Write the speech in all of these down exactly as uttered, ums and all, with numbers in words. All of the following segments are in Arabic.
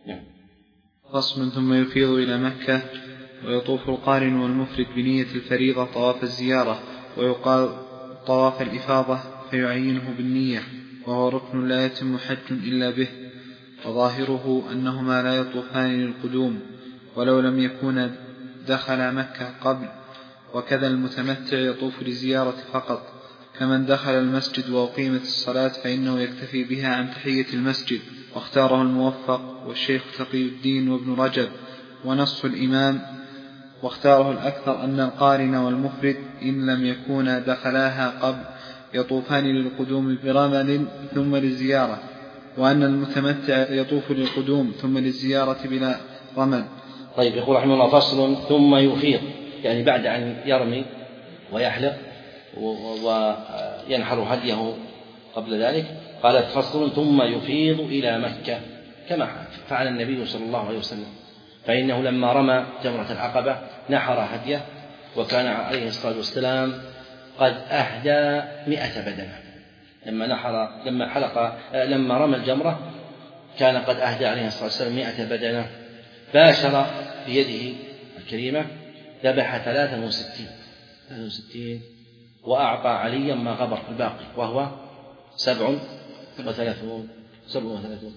فصل. ثم يفيض إلى مكة ويطوف القارن والمفرد بنية الفريضة طواف الزيارة، ويقال طواف الإفاضة فيعينه بالنية، وهو ركن لا يتم حج إلا به، وظاهره أنهما لا يطوفان للقدوم ولو لم يكون دخل مكة قبل. وكذا المتمتع يطوف للزيارة فقط، كمن دخل المسجد وأقيمت الصلاة فإنه يكتفي بها عن تحية المسجد، واختاره الموفق والشيخ تقي الدين وابن رجب ونص الإمام، واختاره الأكثر أن القارن والمفرد إن لم يكونا دخلاها قبل يطوفان للقدوم برمل ثم للزيارة، وأن المتمتع يطوف للقدوم ثم للزيارة بلا رمل. طيب، يقول رحمه الله: فصل. ثم يفيض، يعني بعد أن يرمي ويحلق وينحر هديه قبل ذلك، قال: فصل. ثم يفيض إلى مكة، كما فعل النبي صلى الله عليه وسلم، فإنه لما رمى جمرة العقبة نحر هديه، وكان عليه الصلاة والسلام قد أهدى مئة بدنة. لما نحر لما حلق لما رمى الجمرة كان قد أهدى عليه الصلاة والسلام مئة بدنة. باشر بيده الكريمة ذبح ثلاثا وستين ثلاثا وستين وأعطى عليا ما غبر الباقي، وهو سبع وثلاثون سبع وثلاثون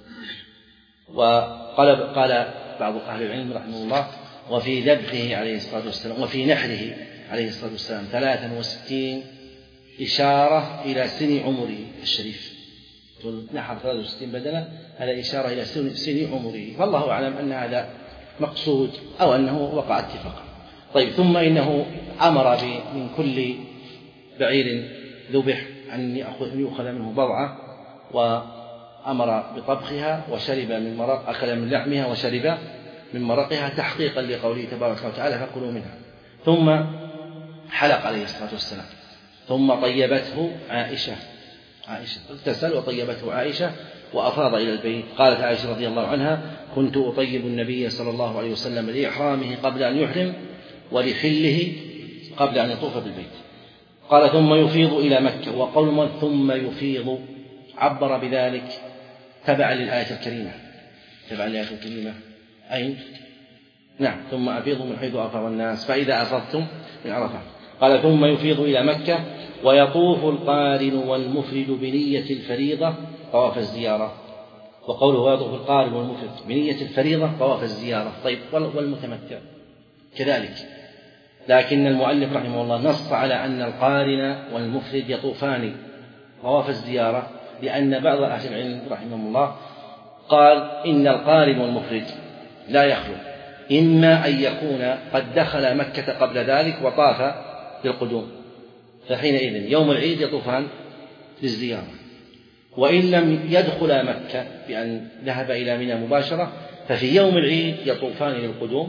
وقال قال بعض أهل العلم رحمه الله: وفي ذبحه عليه الصلاة والسلام وفي نحره عليه الصلاة والسلام ثلاثا وستين إشارة إلى سن عمره الشريف. نحر ثلاثة وستين بدنة، هذا إشارة إلى سن عمره، فالله أعلم أن هذا مقصود أو أنه وقع اتفاقا. طيب، ثم إنه أمر من كل بعير ذبح أن يأخذ منه بضعة، وأمر بطبخها، وشرب من مرق أكل من لحمها وشرب من مرقها، تحقيقا لقوله تبارك وتعالى: فكلوا منها. ثم حلق عليه الصلاة والسلام، ثم طيبته عائشة عائشة اغتسل وطيبته عائشة وأفاض إلى البيت. قالت عائشة رضي الله عنها: كنت أطيب النبي صلى الله عليه وسلم لإحرامه قبل أن يحرم، ولحله قبل أن يطوف بالبيت. قال: ثم يفيض إلى مكة. وقول ثم يفيض عبر بذلك تبعا للآية الكريمة تبعا للآية الكريمة أي نعم ثم أفيضوا من حيث أفاض الناس فإذا أفضتم من عرفة. قال: ثم يفيض إلى مكة ويطوف القارن والمفرد بنية الفريضة طواف الزيارة. وقوله ويطوف القارن والمفرد بنية الفريضة طواف الزيارة. طيب، والمتمتع كذلك، لكن المؤلف رحمه الله نص على أن القارن والمفرد يطوفان طواف الزيارة، لأن بعض أهل العلم رحمه الله قال إن القارن والمفرد لا يخلو، إما أن يكون قد دخل مكة قبل ذلك وطاف للقدوم، فحينئذ يوم العيد يطوفان للزيارة، وإن لم يدخل مكة بأن ذهب إلى منى مباشرة ففي يوم العيد يطوفان للقدوم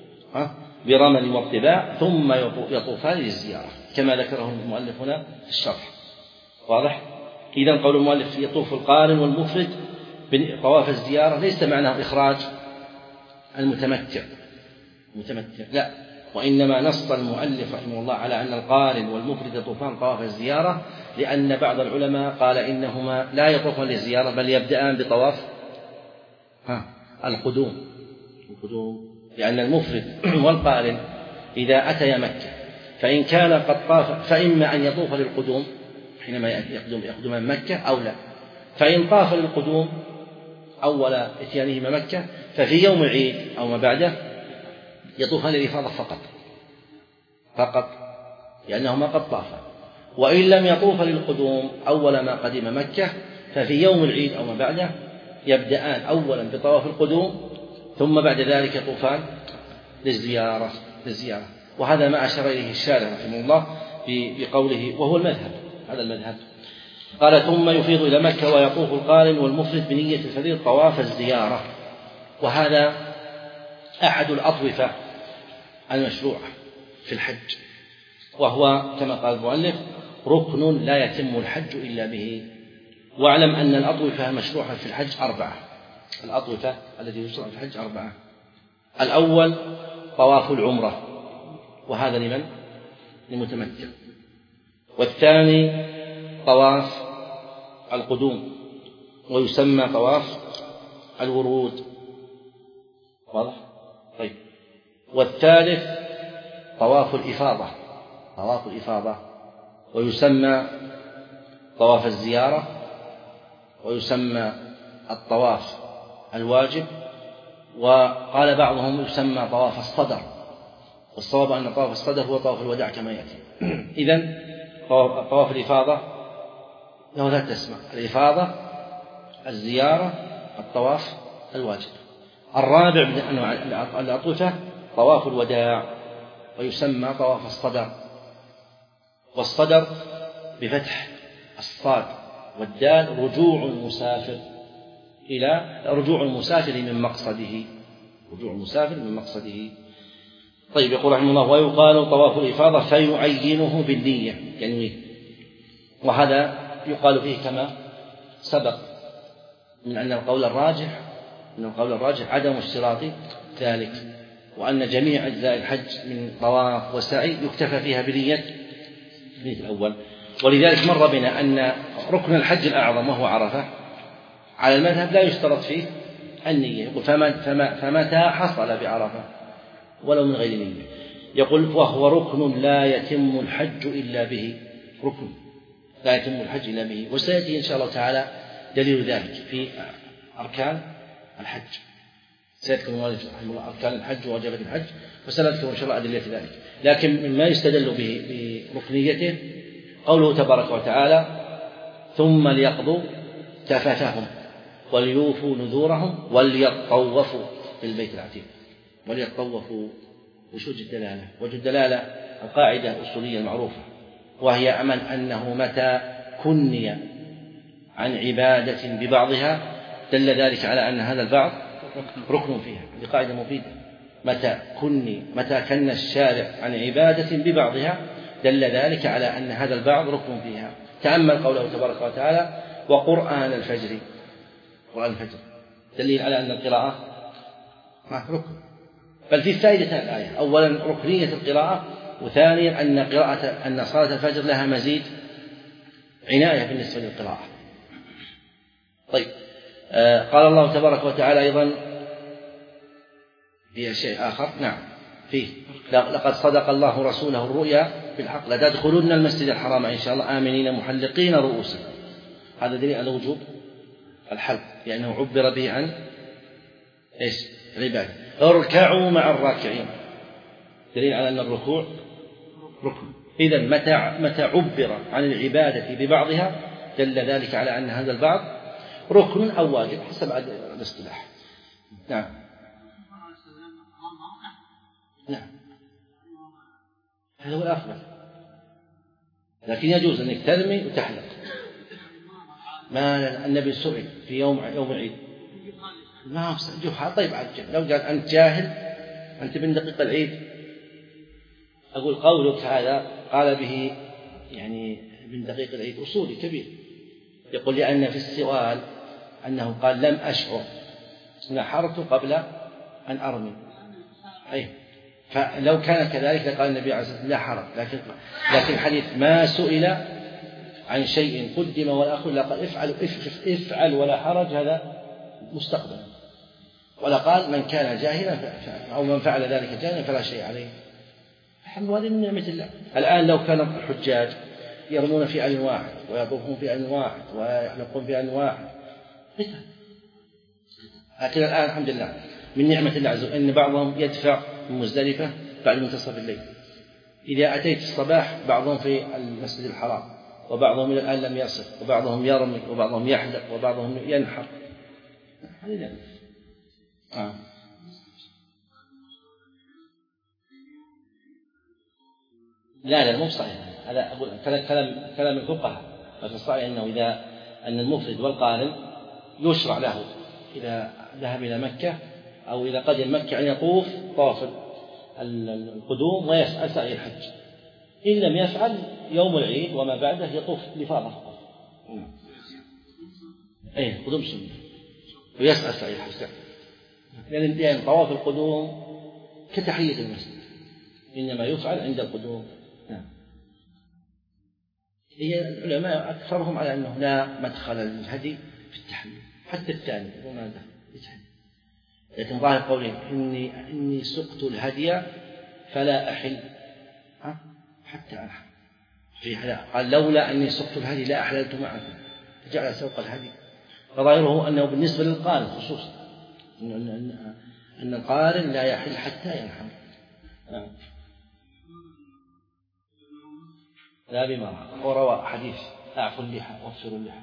برمل واتباع، ثم يطوفان للزيارة كما ذكره المؤلف هنا في الشرح. واضح؟ إذن قول المؤلف يطوف القارن والمفرد بطواف الزيارة ليس معناه إخراج المتمتع المتمتع لا، وإنما نص المؤلف رحمه الله على أن القارن والمفرد يطوفان طواف الزيارة، لأن بعض العلماء قال إنهما لا يطوفان للزيارة بل يبدأان بطواف القدوم القدوم لأن المفرد والقارن إذا أتيا مكة فإن كان قد طاف فإما أن يطوف للقدوم حينما يقدم يقدم مكة أو لا، فإن طاف للقدوم أول إتيانهما مكة ففي يوم العيد أو ما بعده يطوفان للإفاضة فقط فقط لأنهما قد طافا، وإن لم يطوف للقدوم أول ما قدم مكة ففي يوم العيد أو ما بعده يبدأان أولا بطواف القدوم ثم بعد ذلك يطوفان للزيارة للزيارة وهذا ما أشار إليه الشارع رحمه الله بقوله وهو المذهب، هذا المذهب. قال: ثم يفيض إلى مكة ويطوف القارن والمفرد بنية الفريضة طواف الزيارة. وهذا أحد الأطوفة المشروعة في الحج، وهو كما قال المؤلف ركن لا يتم الحج إلا به. واعلم أن الأطوفة المشروعة في الحج أربعة الأطوفة التي يشرع في الحج أربعة. الأول طواف العمرة، وهذا لمن؟ للمتمتع. والثاني طواف القدوم ويسمى طواف الورود. واضح؟ طيب. والثالث طواف الإفاضة، طواف الإفاضة، ويسمى طواف الزيارة، ويسمى الطواف الواجب، وقال بعضهم يسمى طواف الصدر، والصواب أن طواف الصدر هو طواف الوداع كما يأتي. إذن طواف الإفاضة له ثلاث أسماء: الإفاضة، الزيارة، الطواف الواجب. الرابع من أنواع الأطوفة طواف الوداع، ويسمى طواف الصدر. والصدر بفتح الصاد والدال رجوع المسافر إلى رجوع المسافر من مقصده، رجوع المسافر من مقصده. طيب، يقول رحمه الله: ويقال طواف الإفاضة فيعينه بالنية، ينويه. وهذا يقال فيه كما سبق من أن القول الراجح من القول الراجح عدم اشتراط ذلك، وأن جميع أجزاء الحج من طواف وسعي يكتفى فيها بنية النية الأول. ولذلك مر بنا أن ركن الحج الأعظم وهو عرفة على المذهب لا يشترط فيه النية. يقول فما فمتى حصل بعرفة ولو من غير نية. يقول: وهو ركن لا يتم الحج إلا به، ركن لا يتم الحج إلا به. وسيأتي إن شاء الله تعالى دليل ذلك في أركان الحج، سيذكر المؤلف رحمه الله أركان الحج وواجبات الحج، وسنذكر إن شاء الله أدلة ذلك. لكن مما يستدل به بركنيته قوله تبارك وتعالى: ثم ليقضوا تفثهم وليوفوا نذورهم وليطوفوا بالبيت العتيق. وليطوفوا، وش وجه الدلالة؟ وجه الدلالة القاعدة الأصولية المعروفة، وهي أمن أنه متى كني عن عبادة ببعضها دل ذلك على أن هذا البعض ركن فيها. هذه قاعدة مفيدة. متى كني متى كن الشارع عن عبادة ببعضها دل ذلك على أن هذا البعض ركن فيها. تأمل قوله تبارك وتعالى: وقرآن الفجر. قرآن الفجر دليل على أن القراءة ركن. بل في فائدتان الآية: أولا ركنية القراءة، وثانيا أن قراءة أن صلاة الفجر لها مزيد عناية بالنسبة للقراءة. طيب، آه قال الله تبارك وتعالى أيضا في شيء آخر، نعم فيه: لقد صدق الله رسوله الرؤيا بالحق لتدخلن المسجد الحرام إن شاء الله آمنين محلقين رؤوسكم. هذا دليل على وجوب الحلق، لأنه عبر به عن إيش؟ العبادة. اركعوا مع الراكعين، دليل على أن الركوع ركن. إذن متى متى عبر عن العبادة ببعضها دل ذلك على أن هذا البعض ركن أو واجب حسب الاصطلاح. نعم نعم هذا هو الأفضل، لكن يجوز أنك ترمي وتحلق. ما النبي سئل في يوم يوم العيد ما جحا. طيب عجل لو قال أنت جاهل، أنت من دقيق العيد، أقول قولك هذا قال به يعني من دقيق العيد أصولي كبير. يقول لأن في السؤال أنه قال لم أشعر نحرت قبل أن أرمي. أي فلو كان كذلك لقال النبي عليه الصلاة والسلام لا حرج. لكن لكن الحديث ما سئل عن شيء قدم ولا أخر، لا قال افعل افعل ولا حرج، هذا مستقبل. ولا قال من كان جاهلا أو من فعل ذلك جاهلا فلا شيء عليه. هذه من نعمة الله. الآن لو كان الحجاج يرمون في آن واحد ويطوفون في آن واحد ويحلقون في آن واحد، لكن الآن الحمد لله من نعمة الله عز وجل أن بعضهم يدفع من مزدلفة بعد منتصف الليل. إذا أتيت الصباح بعضهم في المسجد الحرام، وبعضهم إلى الآن لم يصل، وبعضهم يرمي، وبعضهم يحلق، وبعضهم ينحر. هذه نعمة. آه. لا لا مو صحيح. هذا أقول كلام كلام كلام الفقهاء. لكن صحيح أنه إذا أن المفرد والقارن يشرع له إذا ذهب إلى مكة أو إذا قدم مكة أن يطوف طواف القدوم ويسعى سعي الحج. إن لم يفعل يوم العيد وما بعده يطوف لفاظة فقط. أي قدوم سنة ويسعى سعي الحج، لأن يعني طواف القدوم كتحية المسجد، إنما يفعل عند القدوم. نعم. هي العلماء أكثرهم على أنه لا مدخل للهدي في التحليل، حتى الثاني وما ذا يتحلل، لكن ظاهر قوله إني, إني سقت الهدي فلا أحل حتى أنحر. في قال لولا أني سقت الهدي لا أحللت معكم، فجعل سوق الهدي. فظاهره أنه بالنسبة للقارن خصوصا أن, أن القارن لا يحل حتى ينحر لا بما. وروى حديث أعفوا اللحى وافسروا اللحى.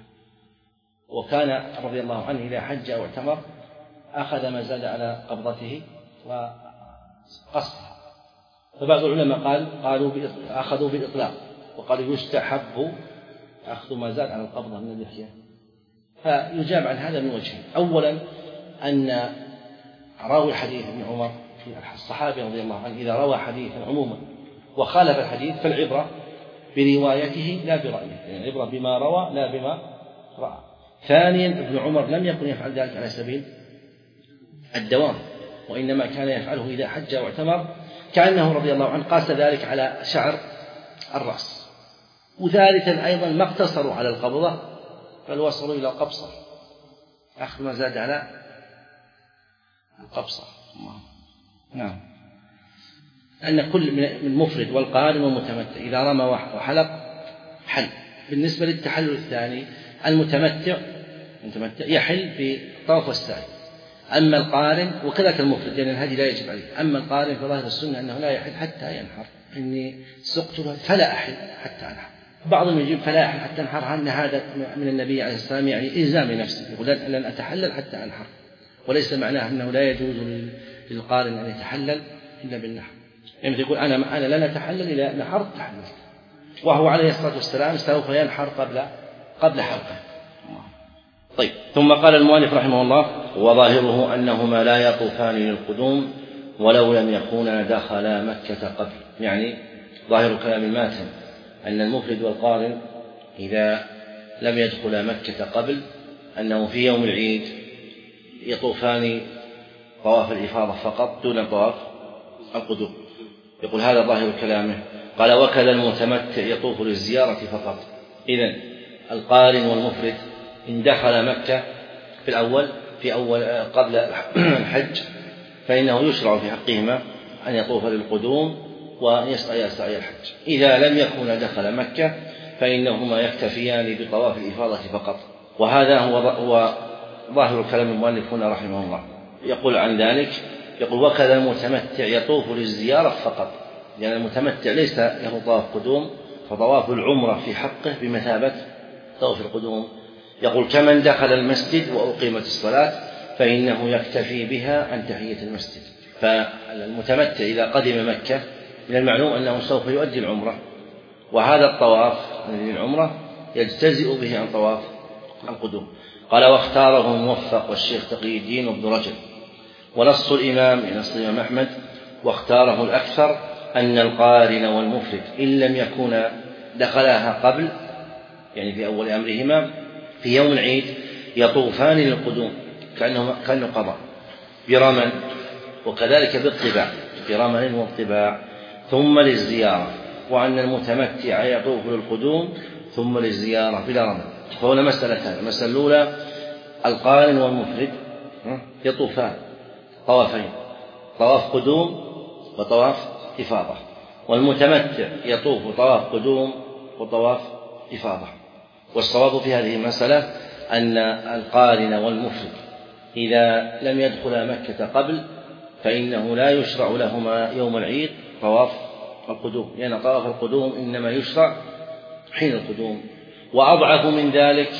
وكان رضي الله عنه إذا حج أو اعتمر أخذ ما زاد على قبضته وقصها. فبعض العلماء قال قالوا أخذوا بالإطلاق، وقالوا يستحب أخذ ما زاد على القبضة من اللحية. فيجاب عن هذا من وجهين. أولا أن راوي حديث ابن عمر الصحابي رضي الله عنه إذا روى حديثا عموما وخالف الحديث فالعبرة بروايته لا برأيه، يعني العبرة بما روى لا بما رأى. ثانيا ابن عمر لم يكن يفعل ذلك على سبيل الدوام، وإنما كان يفعله إذا حج واعتمر، كأنه رضي الله عنه قاس ذلك على شعر الرأس. وثالثا أيضا ما اقتصروا على القبضة بل وصلوا إلى القبصة، أخذ ما زاد على القبصة. نعم. أن كل من المفرد والقارن والمتمتع إذا رمى وحلق حل. بالنسبة للتحلل الثاني المتمتع المتمتع يحل بطواف والسعي. أما القارن وكذلك المفرد لأن الهدي لا يجب عليه. أما القارن فظاهر السنة أنه لا يحل حتى ينحر. إني سقت فلا أحل حتى أنحر. بعضهم يجيب فلا أحل حتى أنحر أن هذا من النبي عليه السلام، يعني إلزام لنفسه، يقول لن أتحلل حتى أنحر، وليس معناه أنه لا يجوز للقارن أن يتحلل إلا بالنحر. يعني يقول أنا أنا لن أتحلل إلى نحر تحللت، وهو عليه الصلاة والسلام سوف ينحر قبل قبل حلقه. طيب. ثم قال المؤلف رحمه الله: وظاهره أنهما لا يطوفان للقدوم ولو لم يكونا دخلا مكة قبل. يعني ظاهر كلام الماتن أن المفرد والقارن إذا لم يدخلا مكة قبل أنه في يوم العيد يطوفان طواف الإفاضة فقط دون طواف القدوم. يقول هذا ظاهر كلامه. قال: وكذا المتمتع يطوف للزيارة فقط. إذن القارن والمفرد إن دخل مكة في الأول في أول قبل الحج فإنه يشرع في حقهما أن يطوف للقدوم ويسعى سعي الحج. إذا لم يكن دخل مكة فإنهما يكتفيان بطواف الإفاضة فقط. وهذا هو, هو ظاهر كلام المؤلف هنا رحمه الله. يقول عن ذلك يقول: وكذا المتمتع يطوف للزيارة فقط، لأن يعني المتمتع ليس له طواف قدوم، فطواف العمرة في حقه بمثابة طواف القدوم. يقول: كمن دخل المسجد وأقيمت الصلاة فإنه يكتفي بها عن تحية المسجد. فالمتمتع إذا قدم مكة من المعلوم أنه سوف يؤدي العمرة، وهذا الطواف للعمرة يجتزئ به عن طواف القدوم. قال: واختاره الموفق والشيخ تقي الدين وابن رجب. ونص الإمام نص الإمام أحمد واختاره الأكثر أن القارن والمفرد إن لم يكونا دخلها قبل، يعني في أول أمرهما في يوم العيد، يطوفان للقدوم كأنه كأنه قضاء برمل، وكذلك بالطباع برمل والطباع، ثم للزيارة. وأن المتمتع يطوف للقدوم ثم للزيارة بلا رمل. فهنا مسألتان: المسألة الأولى القارن والمفرد يطوفان طوافين، طواف قدوم وطواف إفاضة، والمتمتع يطوف طواف قدوم وطواف إفاضة. والصواب في هذه المسألة أن القارن والمفرد إذا لم يدخلا مكة قبل فإنه لا يشرع لهما يوم العيد طواف القدوم، لأن يعني طواف القدوم إنما يشرع حين القدوم. وأضعف من ذلك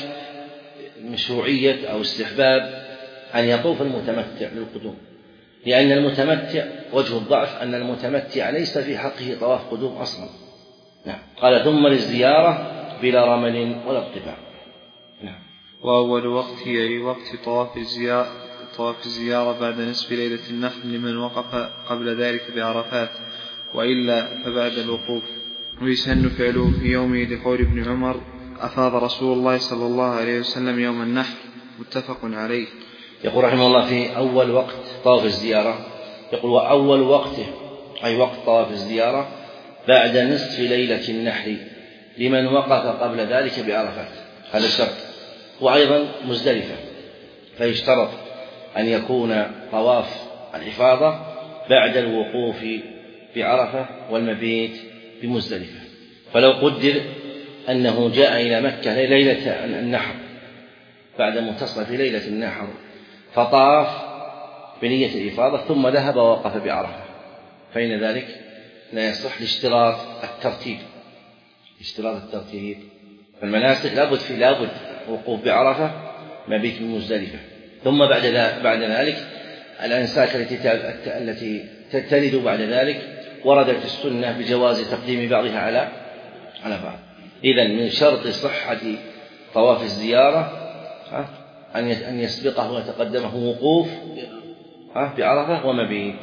مشروعية أو استحباب أن يطوف المتمتع للقدوم، لأن المتمتع وجه الضعف أن المتمتع ليس في حقه طواف قدوم أصلا. نعم. قال: ثم للزيارة بلا رمل ولا اطباع. نعم. وأول وقت هي وقت طواف الزيارة طواف الزيارة بعد نصف ليلة النحر لمن وقف قبل ذلك بعرفات، وإلا فبعد الوقوف. ويسن فعله في يومه لقول ابن عمر: أفاض رسول الله صلى الله عليه وسلم يوم النحر. متفق عليه. يقول رحمه الله: في أول وقت طواف الزيارة، يقول: وأول وقته أي وقت طواف الزيارة بعد نصف ليلة النحر لمن وقف قبل ذلك بعرفات. هذا الشرط. وأيضا مزدلفة، فيشترط أن يكون طواف الإفاضة بعد الوقوف بعرفة والمبيت بمزدلفة. فلو قدر أنه جاء إلى مكة ليلة النحر بعد منتصف ليلة النحر فطاف بنية الإفاضة ثم ذهب ووقف بعرفة، فإن ذلك لا يصح لاشتراط الترتيب اشتراط الترتيب فالمناسك لابد في لابد وقوف بعرفة مبيت بمزدلفة، ثم بعد بعد ذلك الأنساك التي التي ترد بعد ذلك وردت السنة بجواز تقديم بعضها على على بعض. إذن من شرط صحة طواف الزيارة أن يسبقه ويتقدمه وقوف بعرفة ومبيت.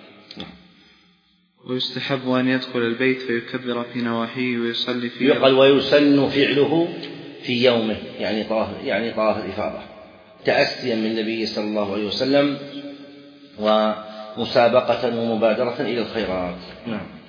ويستحب أن يدخل البيت فيكبر في نواحيه ويصلي فيه. يقال ويسن فعله في يومه يعني طواف يعني طواف الإفاضة تأسيا من النبي صلى الله عليه وسلم ومسابقة ومبادرة إلى الخيرات. نعم.